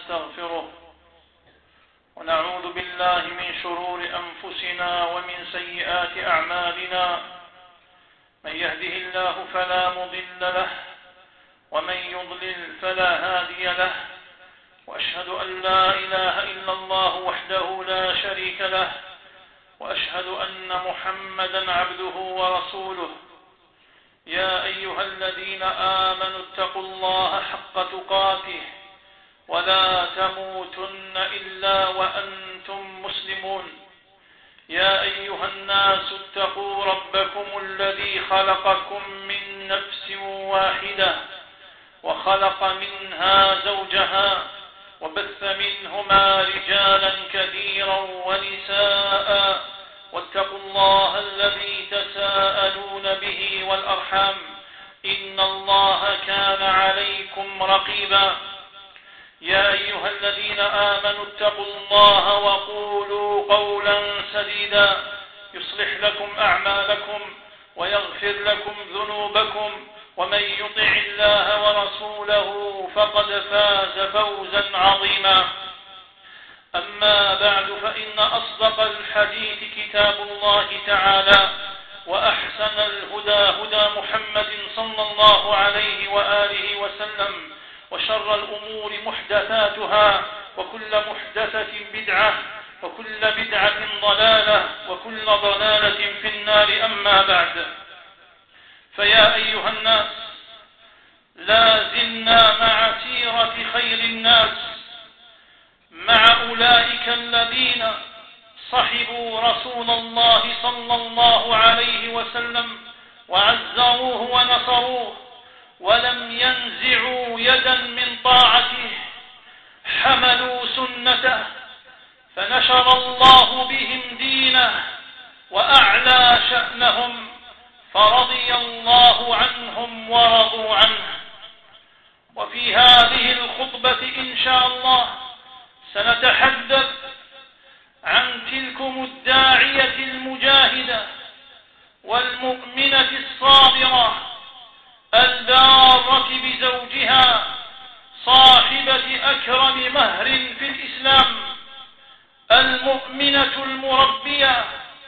ونستغفره ونعوذ بالله من شرور أنفسنا ومن سيئات أعمالنا. من يهده الله فلا مضل له ومن يضلل فلا هادي له، وأشهد أن لا إله إلا الله وحده لا شريك له، وأشهد أن محمدا عبده ورسوله. يا أيها الذين آمنوا اتقوا الله حق تقاته ولا تموتن إلا وأنتم مسلمون. يا أيها الناس اتقوا ربكم الذي خلقكم من نفس واحدة وخلق منها زوجها وبث منهما رجالا كثيرا ونساء، واتقوا الله الذي تساءلون به والأرحام إن الله كان عليكم رقيبا. يا أيها الذين آمنوا اتقوا الله وقولوا قولا سديدا يصلح لكم أعمالكم ويغفر لكم ذنوبكم، ومن يطع الله ورسوله فقد فاز فوزا عظيما. أما بعد، فإن أصدق الحديث كتاب الله تعالى، وأحسن الهدى هدى محمد صلى الله عليه وآله وسلم، وشر الأمور محدثاتها، وكل محدثة بدعة، وكل بدعة ضلالة، وكل ضلالة في النار. أما بعد، فيا أيها الناس، لا زلنا مع سيرة خير الناس، مع أولئك الذين صحبوا رسول الله صلى الله عليه وسلم وعزروه ونصروه ولم ينزعوا يدا من طاعته، حملوا سنته فنشر الله بهم دينه وأعلى شأنهم، فرضي الله عنهم ورضوا عنه. وفي هذه الخطبة إن شاء الله سنتحدث عن تلكم الداعية المجاهدة والمؤمنة الصابرة البارة بزوجها، صاحبة أكرم مهر في الإسلام، المؤمنة المربية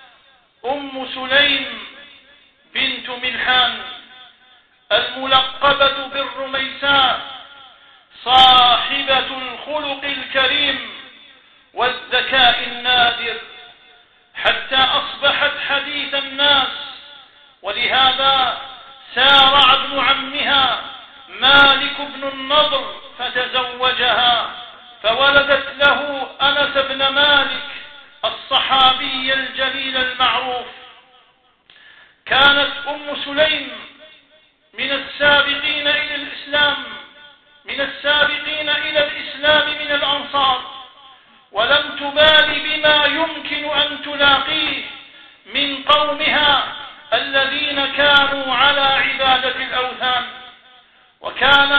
أم سليم بنت ملحان، الملقبة بالرميساء، صاحبة الخلق الكريم والذكاء النادر، حتى أصبحت حديث الناس. ولهذا سارع ابن عمها مالك بن النضر فتزوجها، فولدت له أنس بن مالك الصحابي الجليل المعروف. كانت أم سليم من السابقين إلى الإسلام، من الأنصار، ولم تبال بما يمكن أن تلاقيه من قومها الذين كانوا على عبادة الأوثان. وكان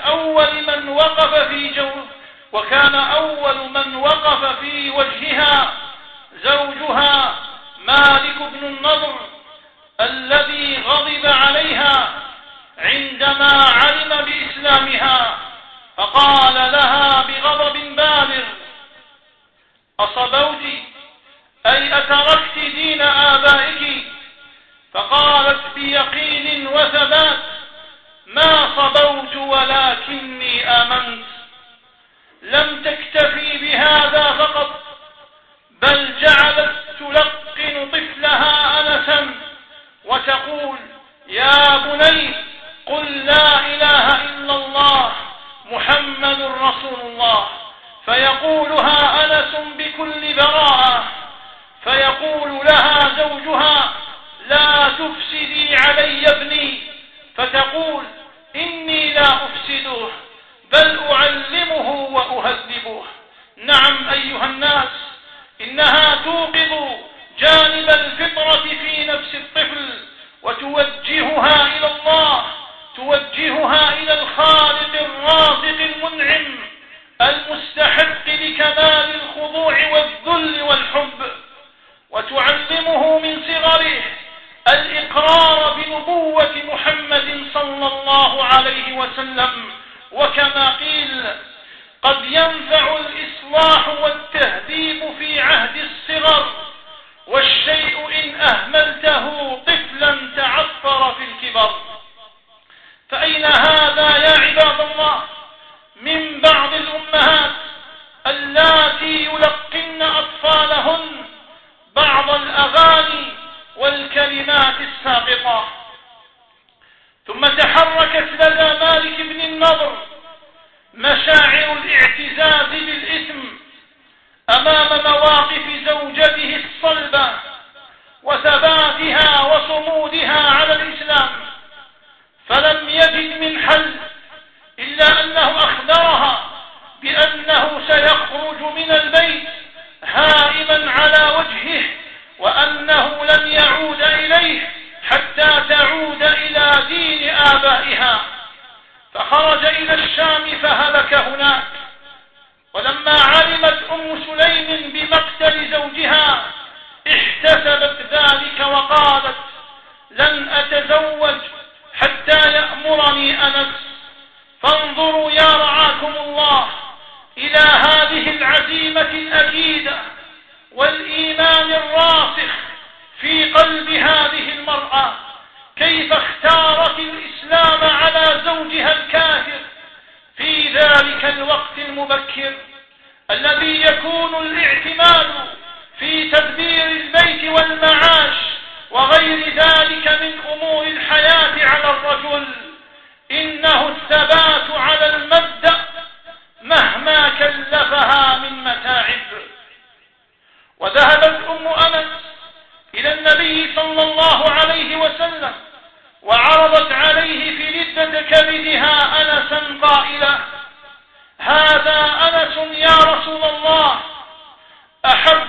أول من وقف في وجهها زوجها مالك بن النضر، الذي غضب عليها عندما علم بإسلامها، فقال لها بغضب بالغ: أصبوت، أي أتركت دين آبائك؟ فقالت بيقين وثبات: ما صبوت ولكني آمنت. لم تكتفي بهذا فقط، بل جعلت تلقن طفلها أنسا وتقول: يا بني قل لا إله إلا الله محمد رسول الله. فيقولها أنس بكل براءة، فيقول لها زوجها: لا تفسدي علي ابني. فتقول: إني لا أفسده بل أعلمه وأهذبه. نعم أيها الناس، إنها توقظ جانب الفطرة في نفس الطفل وتوجهها إلى الله، توجهها إلى الخالق الرازق المنعم المستحق لكمال الخضوع والذل والحب، وتعلمه من صغره الإقرار بنبوة محمد صلى الله عليه وسلم. وكما قيل: قد ينفع الإصلاح والتهذيب في عهد الصغر، والشيء إن أهملته طفلا تعثر في الكبر. فأين هذا يا عباد الله من بعض الأمهات اللاتي يلقن أطفالهن بعض الأغاني والكلمات الساقطة؟ ثم تحركت لدى مالك بن النضر مشاعر الاعتزاز بالإثم أمام مواقف زوجته الصلبة وثباتها وصمودها على الإسلام، فلم يجد من حل إلا أنه أخبرها بأنه سيخرج من البيت هائما على وجهه، وأنه لن يعود إليه حتى تعود إلى دين آبائها. فخرج إلى الشام فهلك هناك. ولما علمت أم سليم بمقتل زوجها احتسبت ذلك وقالت: لن أتزوج حتى يأمرني أنس. فانظروا يا رعاكم الله إلى هذه العزيمة الأكيدة والإيمان الراسخ في قلب هذه المرأة، كيف اختارت الإسلام على زوجها الكافر في ذلك الوقت المبكر الذي يكون الاعتماد في تدبير البيت والمعاش وغير ذلك من أمور الحياة على الرجل. إنه الثبات على المبدأ مهما كلفها من متاعب. وذهبت أم أنس إلى النبي صلى الله عليه وسلم وعرضت عليه في لذة كبدها أنسا قائلة: هذا أنس يا رسول الله، أحب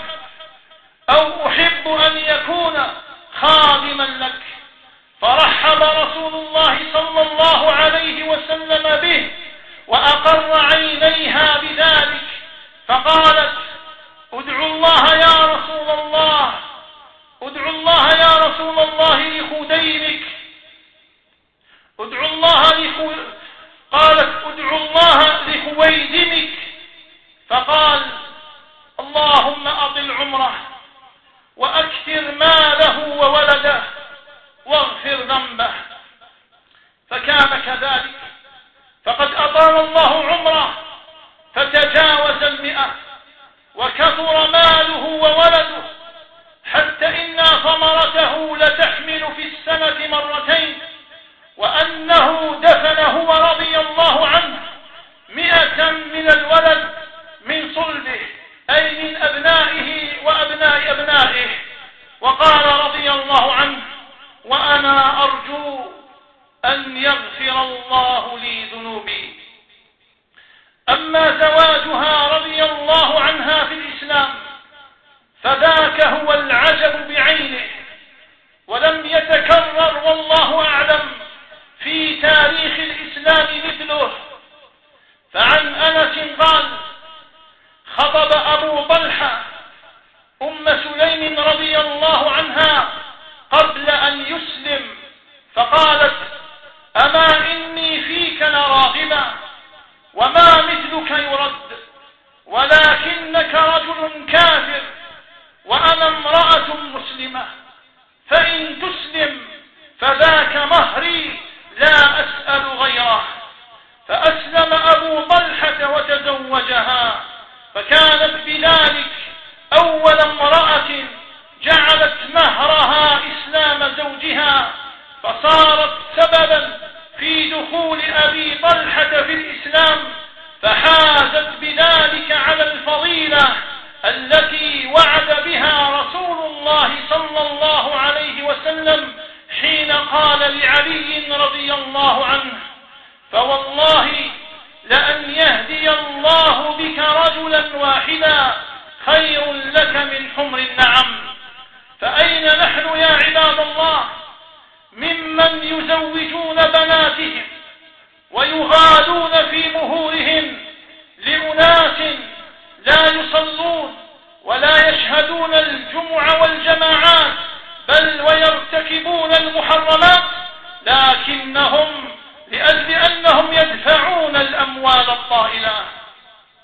أن يكون خادما لك. فرحب رسول الله صلى الله عليه وسلم به وأقر عينيها بذلك، فقالت: ادعو الله يا رسول الله، ادعو الله يا رسول الله لخديمك. قالت: ادعو الله لخويدمك. فقال: اللهم أطل عمره وأكثر ماله وولده واغفر ذنبه. فكان كذلك، فقد أطال الله عمره فتجاوز 100، وكثر ماله وولده، حتى إن ثمرته لتحمل في السنة 2 مرة، وأنه دفن هو رضي الله عنه 100 من الولد من صلبه، أي من أبنائه وأبناء أبنائه. وقال رضي الله عنه: وأنا أرجو أن يغفر الله لي ذنوبي. أما زواجها رضي الله عنها في الإسلام فذاك هو العجب بعينه، ولم يتكرر والله أعلم في تاريخ الإسلام مثله. فعن أنس قال: خطب أبو طلحة أم سليم رضي الله عنها قبل أن يسلم، فقالت: أما إني فيك لراغبة، وما مثلك يرد، ولكنك رجل كافر وأنا امرأة مسلمة، فإن تسلم فذاك مهري لا أسأل غيره. فأسلم أبو طلحة وتزوجها، فكانت بذلك أول امرأة جعلت مهرها إسلام زوجها، فصارت سببا في دخول أبي طلحة في الإسلام، فحازت بذلك على الفضيلة التي وعد بها رسول الله صلى الله عليه وسلم حين قال لعلي رضي الله عنه: فوالله لأن يهدي الله بك رجلا واحدا خير لك من حمر النعم. فأين نحن يا عباد الله ممن يزوجون بناتهم ويغالون في مهورهم لأناس لا يصلون ولا يشهدون الجمع والجماعات، بل ويرتكبون المحرمات، لكنهم لأجل أنهم يدفعون الأموال الطائلة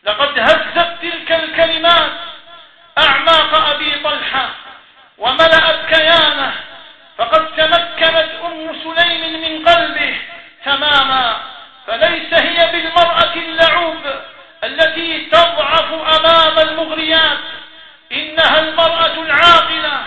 لقد هزت تلك الكلمات أعماق أبي طلحة وملأت كيانه، فقد تمكنت سليم من قلبه تماما، فليس هي بالمرأة اللعوب التي تضعف أمام المغريات، إنها المرأة العاقلة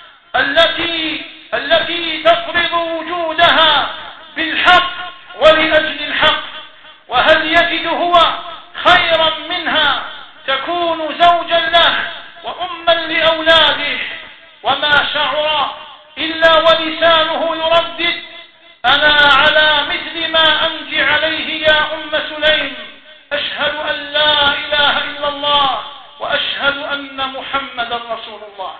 التي تفرض وجودها بالحق ولأجل الحق. وهل يجد هو خيرا منها تكون زوجا له وأما لأولاده، وما شعر إلا ولسانه يردد: أنا على مثل ما أنت عليه يا سليم، أشهد أن لا إله إلا الله وأشهد أن محمدا رسول الله.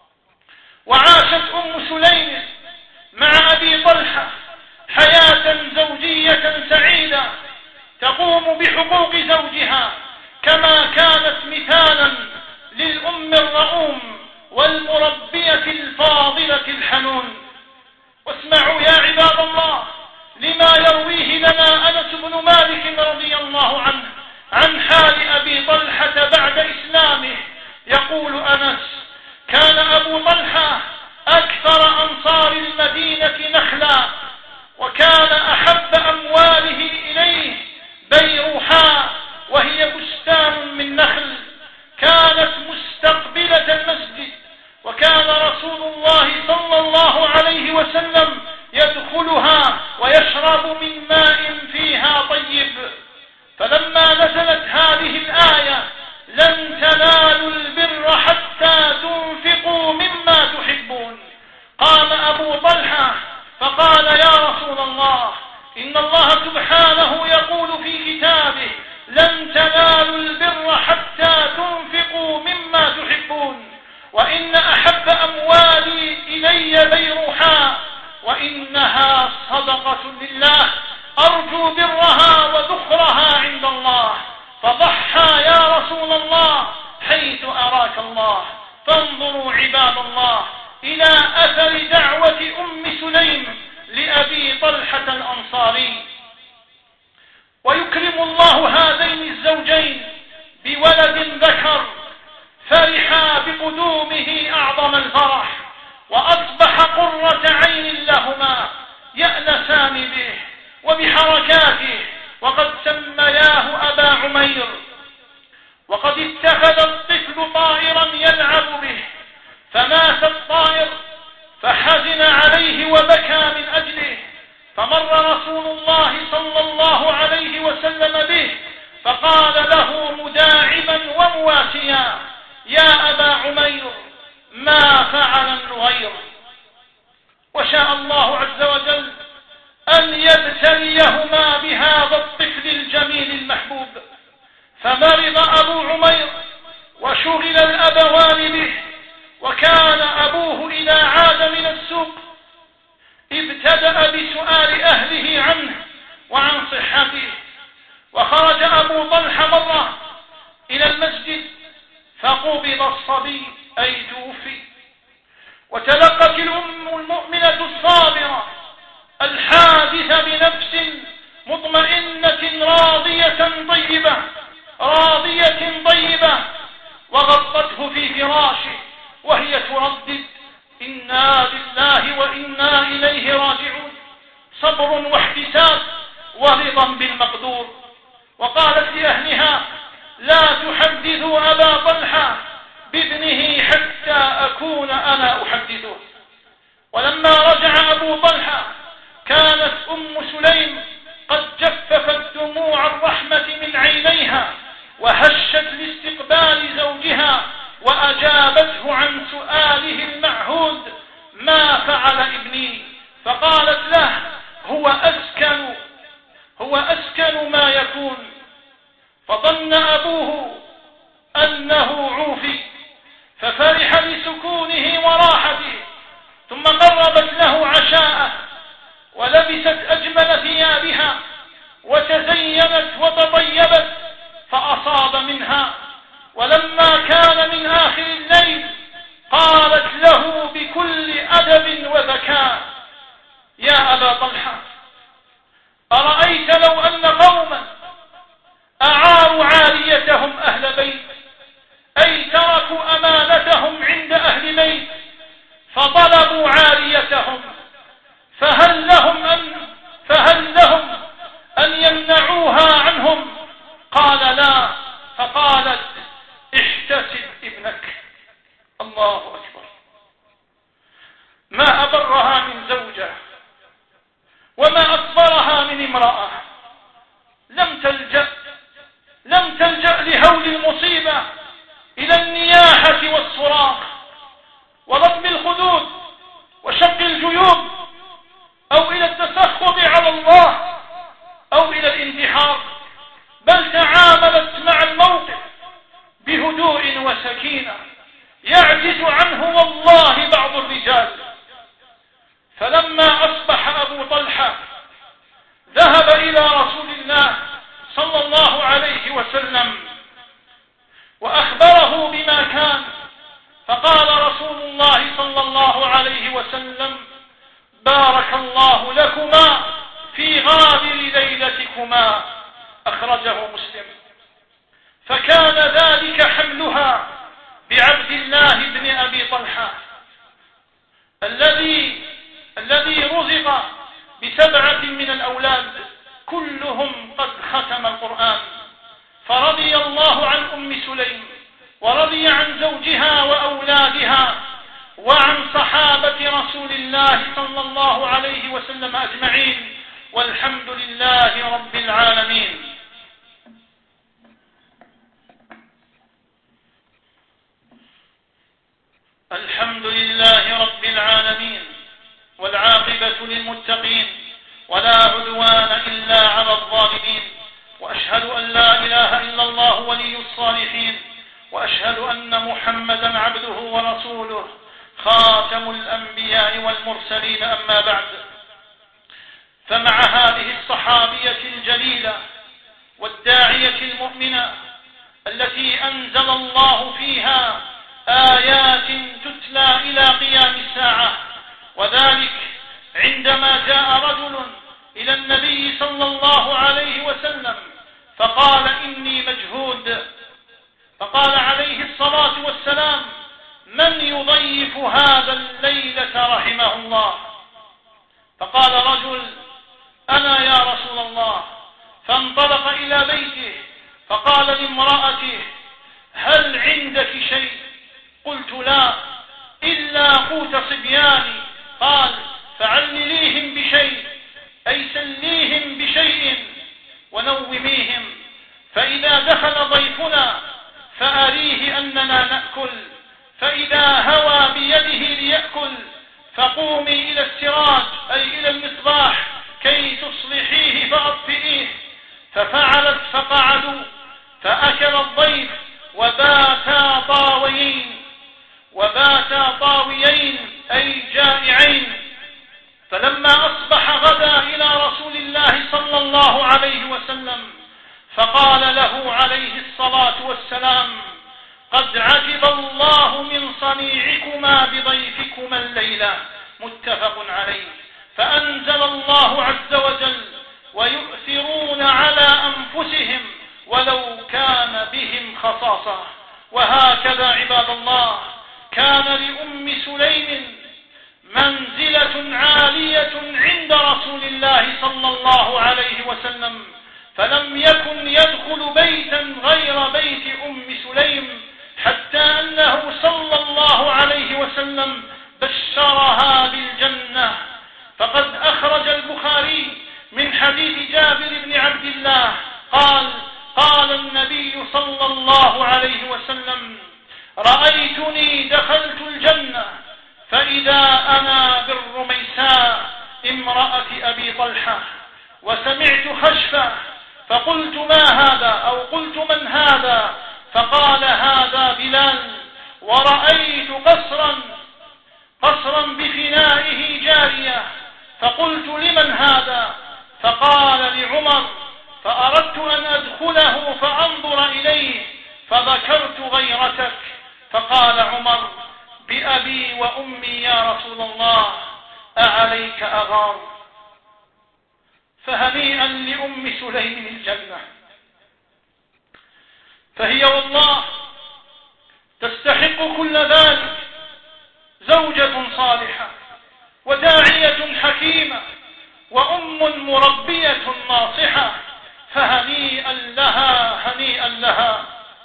وعاشت سليم مع أبي طلحة حياة زوجية سعيدة تقوم بحقوق زوجها، كما كانت مثالا للأم الرؤوم والمربية الفاضلة الحنون. واسمعوا يا عباد الله لما يرويه لنا أنس بن مالك رضي الله عنه عن حال أبي طلحة بعد إسلامه. يقول أنس: كان أبو طلحة أكثر أنصار المدينة نخلا، وكان أحب أمواله إليه بيروحاء، وهي بستان من نخل كانت مستقبلة المسجد، وكان رسول الله صلى الله عليه وسلم يدخلها ويشرب من ماء فيها طيب. فلما نزلت هذه الآية: لن تنالوا البر حتى تنفقوا مما تحبون، قام أبو طلحة فقال: يا رسول الله، إن الله سبحانه يقول في كتابه: لن تنالوا البر حتى تنفقوا مما تحبون، وإن أحب أموالي إلي بيروحاء، وإنها صدقة لله أرجو برها وذخرها عند الله، فضحى يا رسول الله حيث أراك الله. فانظروا عباد الله إلى أثر دعوة سليم لأبي طلحة الأنصاري. ويكرم الله هذين الزوجين بولد ذكر فرحا بقدومه أعظم الفرح، وأصبح قرة عين لهما يأنسان به وبحركاته، وقد سمياه أبا عمير. وقد اتخذ الطفل طائرا يلعب به، فمات الطائر فحزن عليه وبكى من أجله، فمر رسول الله صلى الله عليه وسلم به فقال له مداعبا ومواسيا: يا أبا عمير، ما فعل النغير؟ وشاء الله عز وجل أن يبتليهما بهذا الطفل الجميل المحبوب، فمرض أبو عمير وشغل الأبوان به، وكان أبوه إذا عاد من السوق ابتدأ بسؤال أهله عنه وعن صحته. وخرج أبو طلحة مرة إلى المسجد فقبض الصبي أي توفي، وتلقت الأم المؤمنة الصابرة الحادث بنفس مطمئنة راضية طيبة، وغطته في فراشه وهي تردد: إنا لله وإنا إليه راجعون، صبر واحتساب ورضا بالمقدور. وقالت لأهلها: لا تحدثوا أبا طلحة بابنه حتى أكون أنا أحدثه. ولما رجع أبو طلحة كانت سليم قد جففت دموع الرحمة من عينيها، وهشت لاستقبال زوجها، وأجابته عن سؤاله المعهود: ما فعل ابني؟ فقالت له: هو أسكن ما يكون. فظن أبوه أنه عوفي، ففرح لسكونه وراحته، ثم قربت له عشاءه، ولبست أجمل ثيابها، وتزينت وتطيبت، فأصاب منها. ولما كان من آخر الليل قالت له بكل أدب وذكاء: يا أبا طلحة، أرأيت لو أن قوما أعاروا عاريتهم فطلبوا عاريتهم فهل لهم أن يمنعوها عنهم؟ قال لا. فقالت احتسب ابنك. الله أكبر. ما أبرها من زوجة وما أصبرها من امرأة لم تلجأ لهول المصيبة إلى النياحة والصراخ وضم الخدود وشق الجيوب أو إلى التسخط على الله أو إلى الانتحار، بل تعاملت مع الموقف بهدوء وسكينة يعجز عنه والله بعض الرجال. فلما أصبح أبو طلحة ذهب إلى رسول الله صلى الله عليه وسلم وأخبره بما كان، فقال رسول الله صلى الله عليه وسلم: بارك الله لكما في غابر ليلتكما. أخرجه مسلم. فكان ذلك حملها بعبد الله بن أبي طلحة الذي رزق ب7 من الأولاد كلهم قد ختم القرآن، فرضي الله عن أم سليم ورضي عن زوجها وأولادها وعن صحابة رسول الله صلى الله عليه وسلم أجمعين، والحمد لله رب العالمين. الحمد لله رب العالمين، والعاقبة للمتقين، ولا عدوان إلا على الظالمين، وأشهد أن لا إله إلا الله ولي الصالحين، وأشهد أن محمدا عبده ورسوله خاتم الأنبياء والمرسلين. أما بعد، فمع هذه الصحابية الجليلة والداعية المؤمنة التي أنزل الله فيها آيات تتلى إلى قيام الساعة، وذلك عندما جاء رجل إلى النبي صلى الله عليه وسلم فقال: إني مجهود، فقال عليه الصلاة والسلام: من يضيف هذا الليلة رحمه الله؟ فقال رجل: أنا يا رسول الله. فانطلق إلى بيته فقال لامرأته: هل عندك شيء؟ قلت: لا، إلا قوت صبياني. قال: فعلليهم بشيء، أي سليهم بشيء ونوميهم، فإذا دخل ضيفنا فأريه أننا نأكل، فإذا هوى بيده ليأكل فقومي إلى السراج، أي إلى المصباح، كي تصلحيه فأطفئيه. ففعلت فقعدوا، فأكل الضيف وباتا طاويين أي جائعين. فلما أصبح غدا إلى رسول الله صلى الله عليه وسلم فقال له عليه الصلاة والسلام: قد عجب الله من صنيعكما بضيفكما الليلة. متفق عليه. فأنزل الله عز وجل: ويؤثرون على أنفسهم ولو كان بهم خصاصة. وهكذا عباد الله كان لأم سليم منزلة عالية عند رسول الله صلى الله عليه وسلم، فلم يكن يدخل بيتا غير بيت أم سليم، حتى أنه صلى الله عليه وسلم بشرها بالجنة. فقد أخرج البخاري من حديث جابر بن عبد الله قال: قال النبي صلى الله عليه وسلم: رأيتني دخلت الجنة فإذا أنا بالرميساء امرأة أبي طلحة، وسمعت خشفة فقلت: ما هذا؟ أو قلت: من هذا؟ فقال: هذا بلال. ورأيت قصرا بفنائه جارية، فقلت: لمن هذا؟ فقال: لعمر. فأردت أن أدخله فأنظر إليه فذكرت غيرتك، فقال عمر: بأبي وأمي يا رسول الله، أعليك أغار؟ فهنيئا لأم سليم الجنة، فهي والله تستحق كل ذلك، زوجة صالحة وداعية حكيمة وأم مربية ناصحة، فهنيئا لها هنيئا لها.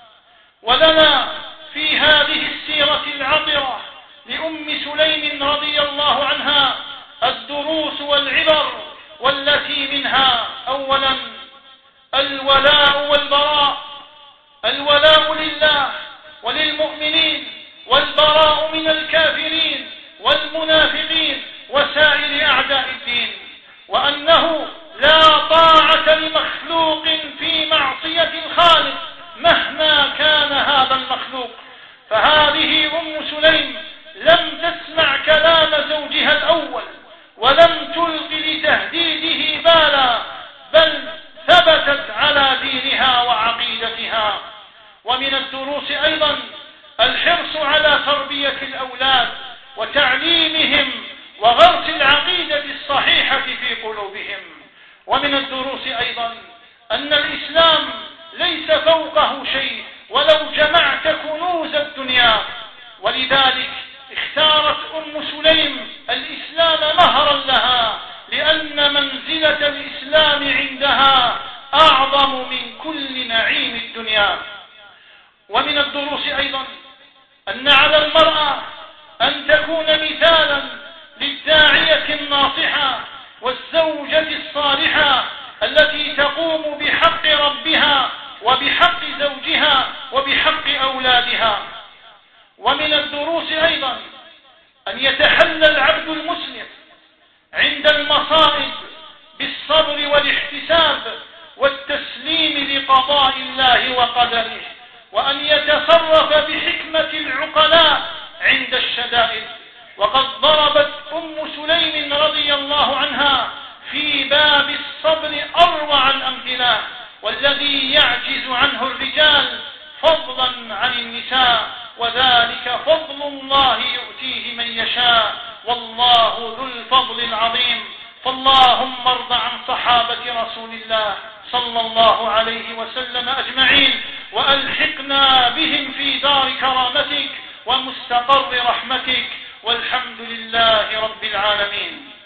ولنا في هذه السيرة العطرة لأم سليم رضي الله عنها الدروس والعبر، والتي منها: أولا الولاء والبراء، الولاء لله وللمؤمنين، والبراء من الكافرين والمنافقين وسائر أعداء الدين، وأنه لا طاعة لمخلوق في معصية الخالق مهما كان هذا المخلوق. فهذه أم سليم لم تسمع كلام زوجها الأول ولم تلق لتهديده بالا، بل ثبتت على دينها وعقيدتها. ومن الدروس أيضا الحرص على تربية الأولاد وتعليمهم وغرس العقيدة الصحيحة في قلوبهم. ومن الدروس أيضا أن الإسلام ليس فوقه شيء ولو جمعت كنوز الدنيا، ولذلك اختارت أم سليم الإسلام مهرا لها، لأن منزلة الإسلام عندها أعظم من كل نعيم الدنيا. ومن الدروس أيضا أن على المرأة أن تكون مثالا للداعية الناصحة والزوجة الصالحة التي تقوم بحق ربها وبحق زوجها وبحق أولادها. ومن الدروس أيضا أن يتحلى العبد المسلم عند المصائب بالصبر والاحتساب والتسليم لقضاء الله وقدره، وأن يتصرف بحكمة العقلاء عند الشدائد. وقد ضربت أم سليم رضي الله عنها في باب الصبر أروع الأمثلة، والذي يعجز عنه الرجال فضلا عن النساء، وذلك فضل الله يؤتيه من يشاء، والله ذو الفضل العظيم. فاللهم ارض عن صحابة رسول الله صلى الله عليه وسلم أجمعين، وألحقنا بهم في دار كرامتك ومستقر رحمتك، والحمد لله رب العالمين.